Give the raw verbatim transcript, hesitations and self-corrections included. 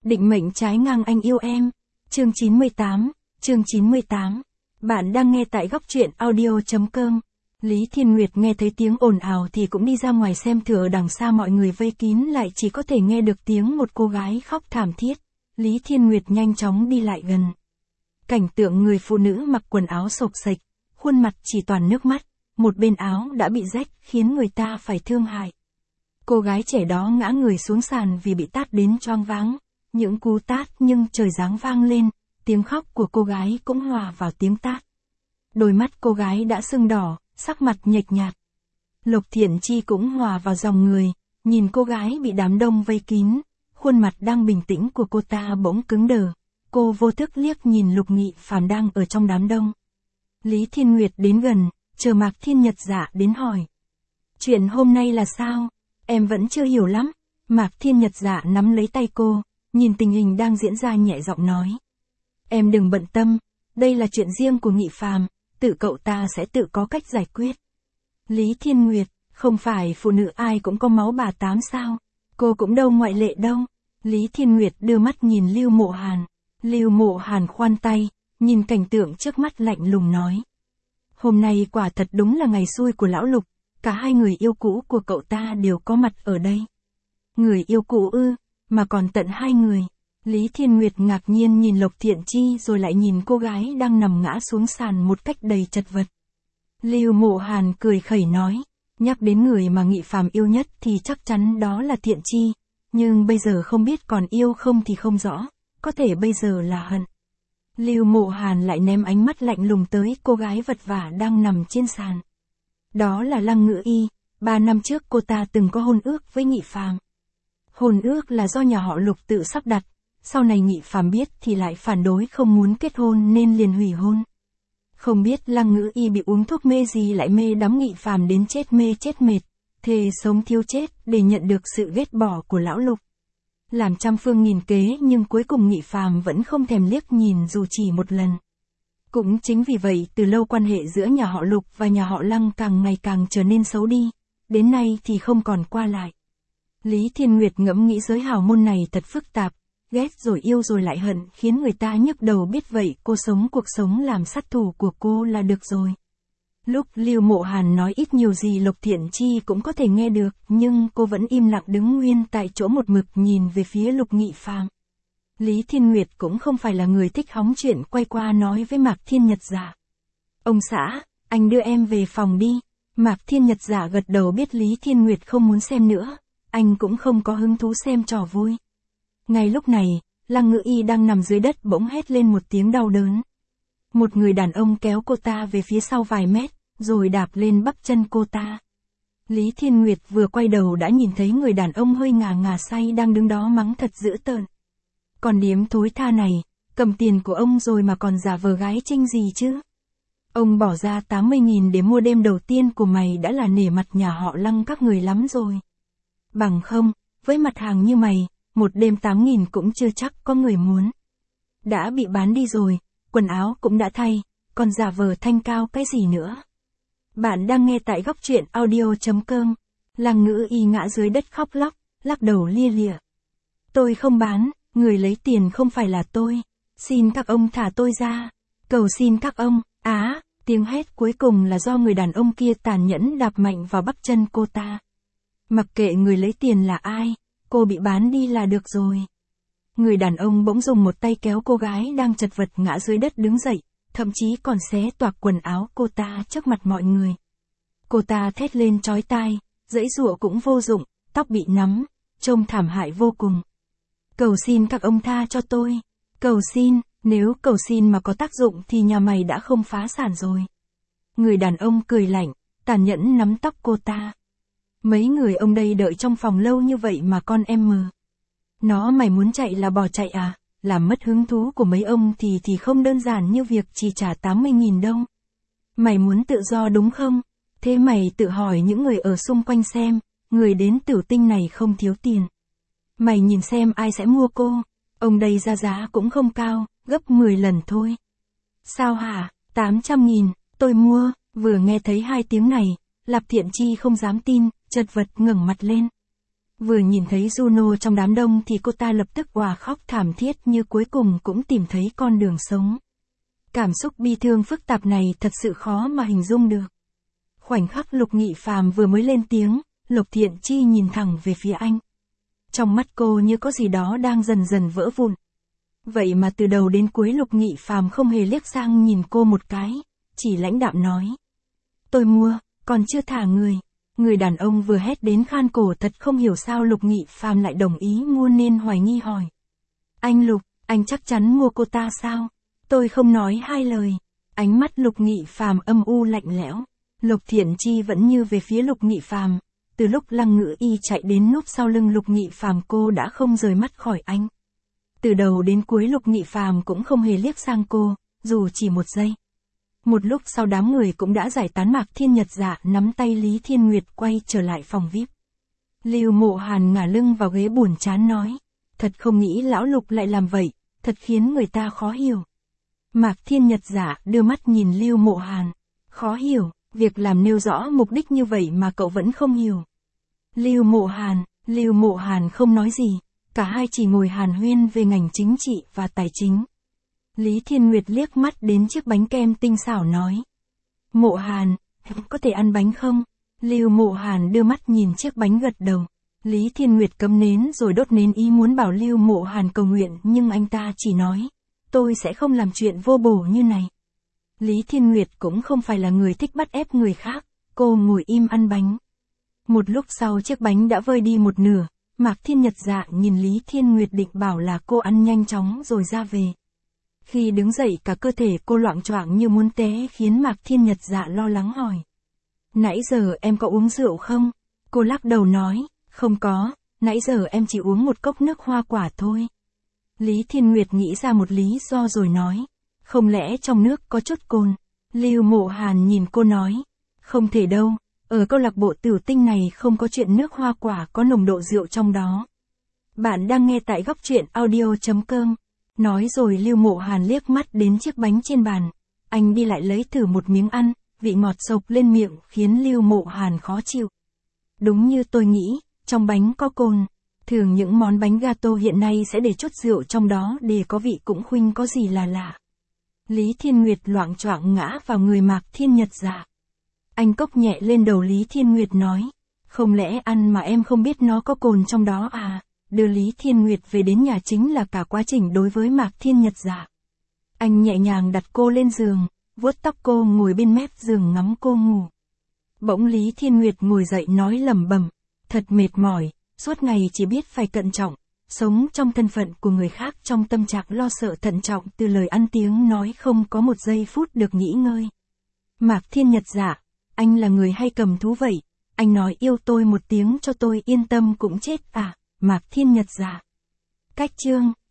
Định mệnh trái ngang anh yêu em. Chương chín mươi tám, chương chín mươi tám. Bạn đang nghe tại góc truyện audio chấm com. Lý Thiên Nguyệt nghe thấy tiếng ồn ào thì cũng đi ra ngoài xem thử, ở đằng xa mọi người vây kín lại chỉ có thể nghe được tiếng một cô gái khóc thảm thiết. Lý Thiên Nguyệt nhanh chóng đi lại gần. Cảnh tượng người phụ nữ mặc quần áo xộc xệch, khuôn mặt chỉ toàn nước mắt, một bên áo đã bị rách khiến người ta phải thương hại. Cô gái trẻ đó ngã người xuống sàn vì bị tát đến choáng váng. Những cú tát nhưng trời giáng vang lên, tiếng khóc của cô gái cũng hòa vào tiếng tát. Đôi mắt cô gái đã sưng đỏ, sắc mặt nhợt nhạt. Lục Thiện Chi cũng hòa vào dòng người, nhìn cô gái bị đám đông vây kín, khuôn mặt đang bình tĩnh của cô ta bỗng cứng đờ. Cô vô thức liếc nhìn Lục Nghị Phàm đang ở trong đám đông. Lý Thiên Nguyệt đến gần, chờ Mạc Thiên Nhật Dạ đến hỏi. Chuyện hôm nay là sao? Em vẫn chưa hiểu lắm. Mạc Thiên Nhật Dạ nắm lấy tay cô, nhìn tình hình đang diễn ra nhẹ giọng nói. Em đừng bận tâm, đây là chuyện riêng của Nghị Phàm, tự cậu ta sẽ tự có cách giải quyết. Lý Thiên Nguyệt, không phải phụ nữ ai cũng có máu bà tám sao? Cô cũng đâu ngoại lệ đâu. Lý Thiên Nguyệt đưa mắt nhìn Lưu Mộ Hàn. Lưu Mộ Hàn khoan tay, nhìn cảnh tượng trước mắt lạnh lùng nói. Hôm nay quả thật đúng là ngày xui của lão Lục, cả hai người yêu cũ của cậu ta đều có mặt ở đây. Người yêu cũ ư, mà còn tận hai người. Lý Thiên Nguyệt ngạc nhiên nhìn Lục Thiện Chi rồi lại nhìn cô gái đang nằm ngã xuống sàn một cách đầy chật vật. Lưu Mộ Hàn cười khẩy nói, nhắc đến người mà Nghị Phàm yêu nhất thì chắc chắn đó là Thiện Chi, nhưng bây giờ không biết còn yêu không thì không rõ, có thể bây giờ là hận. Lưu Mộ Hàn lại ném ánh mắt lạnh lùng tới cô gái vật vã đang nằm trên sàn. Đó là Lăng Ngữ Y, ba năm trước cô ta từng có hôn ước với Nghị Phàm. Hôn ước là do nhà họ Lục tự sắp đặt, sau này Nghị Phàm biết thì lại phản đối không muốn kết hôn nên liền hủy hôn. Không biết Lăng Ngữ Y bị uống thuốc mê gì lại mê đắm Nghị Phàm đến chết mê chết mệt, thề sống thiếu chết để nhận được sự ghét bỏ của lão Lục. Làm trăm phương nghìn kế nhưng cuối cùng Nghị Phàm vẫn không thèm liếc nhìn dù chỉ một lần. Cũng chính vì vậy từ lâu quan hệ giữa nhà họ Lục và nhà họ Lăng càng ngày càng trở nên xấu đi, đến nay thì không còn qua lại. Lý Thiên Nguyệt ngẫm nghĩ giới hào môn này thật phức tạp, ghét rồi yêu rồi lại hận khiến người ta nhức đầu, biết vậy cô sống cuộc sống làm sát thủ của cô là được rồi. Lúc Lưu Mộ Hàn nói ít nhiều gì Lục Thiện Chi cũng có thể nghe được, nhưng cô vẫn im lặng đứng nguyên tại chỗ một mực nhìn về phía Lục Nghị Phàm. Lý Thiên Nguyệt cũng không phải là người thích hóng chuyện, quay qua nói với Mạc Thiên Nhật Dạ. Ông xã, anh đưa em về phòng đi. Mạc Thiên Nhật Dạ gật đầu, biết Lý Thiên Nguyệt không muốn xem nữa, anh cũng không có hứng thú xem trò vui. Ngay lúc này, Lăng Ngữ Y đang nằm dưới đất bỗng hét lên một tiếng đau đớn. Một người đàn ông kéo cô ta về phía sau vài mét, rồi đạp lên bắp chân cô ta. Lý Thiên Nguyệt vừa quay đầu đã nhìn thấy người đàn ông hơi ngà ngà say đang đứng đó mắng thật dữ tợn. Còn điếm thối tha này, cầm tiền của ông rồi mà còn giả vờ gái trinh gì chứ? Ông bỏ ra tám mươi nghìn để mua đêm đầu tiên của mày đã là nể mặt nhà họ Lăng các người lắm rồi. Bằng không, với mặt hàng như mày, một đêm tám nghìn cũng chưa chắc có người muốn. Đã bị bán đi rồi, quần áo cũng đã thay, còn giả vờ thanh cao cái gì nữa. Bạn đang nghe tại góc truyện audio chấm com. Lăng Ngữ Y ngã dưới đất khóc lóc, lắc đầu lia lịa. Tôi không bán, người lấy tiền không phải là tôi. Xin các ông thả tôi ra. Cầu xin các ông. Á, tiếng hét cuối cùng là do người đàn ông kia tàn nhẫn đạp mạnh vào bắp chân cô ta. Mặc kệ người lấy tiền là ai, cô bị bán đi là được rồi. Người đàn ông bỗng dùng một tay kéo cô gái đang chật vật ngã dưới đất đứng dậy, thậm chí còn xé toạc quần áo cô ta trước mặt mọi người. Cô ta thét lên chói tai, giãy giụa cũng vô dụng, tóc bị nắm, trông thảm hại vô cùng. Cầu xin các ông tha cho tôi. Cầu xin, nếu cầu xin mà có tác dụng thì nhà mày đã không phá sản rồi. Người đàn ông cười lạnh, tàn nhẫn nắm tóc cô ta. Mấy người ông đây đợi trong phòng lâu như vậy mà con em mờ. Nó mày muốn chạy là bỏ chạy à? Làm mất hứng thú của mấy ông thì thì không đơn giản như việc chỉ trả tám mươi nghìn đâu. Mày muốn tự do đúng không? Thế mày tự hỏi những người ở xung quanh xem, người đến Tử Tinh này không thiếu tiền. Mày nhìn xem ai sẽ mua cô, ông đây ra giá cũng không cao, gấp mười lần thôi. Sao hả, tám trăm nghìn, tôi mua. Vừa nghe thấy hai tiếng này, Lạp Thiện Chi không dám tin, chật vật ngẩng mặt lên. Vừa nhìn thấy Juno trong đám đông thì cô ta lập tức òa khóc thảm thiết như cuối cùng cũng tìm thấy con đường sống. Cảm xúc bi thương phức tạp này thật sự khó mà hình dung được. Khoảnh khắc Lục Nghị Phàm vừa mới lên tiếng, Lục Thiện Chi nhìn thẳng về phía anh. Trong mắt cô như có gì đó đang dần dần vỡ vụn. Vậy mà từ đầu đến cuối Lục Nghị Phàm không hề liếc sang nhìn cô một cái, chỉ lãnh đạm nói. Tôi mua, còn chưa thả người. Người đàn ông vừa hét đến khan cổ thật không hiểu sao Lục Nghị Phàm lại đồng ý mua nên hoài nghi hỏi. Anh Lục, anh chắc chắn mua cô ta sao? Tôi không nói hai lời. Ánh mắt Lục Nghị Phàm âm u lạnh lẽo. Lục Thiện Chi vẫn như về phía Lục Nghị Phàm. Từ lúc Lăng Ngữ Y chạy đến núp sau lưng Lục Nghị Phàm cô đã không rời mắt khỏi anh. Từ đầu đến cuối Lục Nghị Phàm cũng không hề liếc sang cô, dù chỉ một giây. Một lúc sau đám người cũng đã giải tán. Mạc Thiên Nhật Dạ nắm tay Lý Thiên Nguyệt quay trở lại phòng vi ai pi. Lưu Mộ Hàn ngả lưng vào ghế buồn chán nói. Thật không nghĩ lão Lục lại làm vậy, thật khiến người ta khó hiểu. Mạc Thiên Nhật Dạ đưa mắt nhìn Lưu Mộ Hàn. Khó hiểu, việc làm nêu rõ mục đích như vậy mà cậu vẫn không hiểu. Lưu Mộ Hàn, Lưu Mộ Hàn không nói gì, cả hai chỉ ngồi hàn huyên về ngành chính trị và tài chính. Lý Thiên Nguyệt liếc mắt đến chiếc bánh kem tinh xảo nói. Mộ Hàn, có thể ăn bánh không? Lưu Mộ Hàn đưa mắt nhìn chiếc bánh gật đầu. Lý Thiên Nguyệt cắm nến rồi đốt nến ý muốn bảo Lưu Mộ Hàn cầu nguyện nhưng anh ta chỉ nói. Tôi sẽ không làm chuyện vô bổ như này. Lý Thiên Nguyệt cũng không phải là người thích bắt ép người khác, cô ngồi im ăn bánh. Một lúc sau chiếc bánh đã vơi đi một nửa, Mạc Thiên Nhật Dạ nhìn Lý Thiên Nguyệt định bảo là cô ăn nhanh chóng rồi ra về. Khi đứng dậy cả cơ thể cô loạng choạng như muốn té khiến Mạc Thiên Nhật Dạ lo lắng hỏi. Nãy giờ em có uống rượu không? Cô lắc đầu nói, không có, nãy giờ em chỉ uống một cốc nước hoa quả thôi. Lý Thiên Nguyệt nghĩ ra một lý do rồi nói, không lẽ trong nước có chút cồn? Lưu Mộ Hàn nhìn cô nói, không thể đâu, ở câu lạc bộ Tử Tinh này không có chuyện nước hoa quả có nồng độ rượu trong đó. Bạn đang nghe tại góc truyện audio chấm com. Nói rồi Lưu Mộ Hàn liếc mắt đến chiếc bánh trên bàn. Anh đi lại lấy thử một miếng ăn, vị ngọt sộc lên miệng khiến Lưu Mộ Hàn khó chịu. Đúng như tôi nghĩ, trong bánh có cồn. Thường những món bánh gato hiện nay sẽ để chút rượu trong đó để có vị cũng khuynh có gì là lạ. Lý Thiên Nguyệt loạng choạng ngã vào người Mạc Thiên Nhật Dạ. Anh cốc nhẹ lên đầu Lý Thiên Nguyệt nói, không lẽ ăn mà em không biết nó có cồn trong đó à? Đưa Lý Thiên Nguyệt về đến nhà chính là cả quá trình đối với Mạc Thiên Nhật Dạ. Anh nhẹ nhàng đặt cô lên giường, vuốt tóc cô ngồi bên mép giường ngắm cô ngủ. Bỗng Lý Thiên Nguyệt ngồi dậy nói lẩm bẩm, thật mệt mỏi, suốt ngày chỉ biết phải cẩn trọng, sống trong thân phận của người khác trong tâm trạng lo sợ thận trọng từ lời ăn tiếng nói không có một giây phút được nghỉ ngơi. Mạc Thiên Nhật Dạ, anh là người hay cầm thú vậy, anh nói yêu tôi một tiếng cho tôi yên tâm cũng chết à? Mạc Thiên Nhật Dạ. Cách chương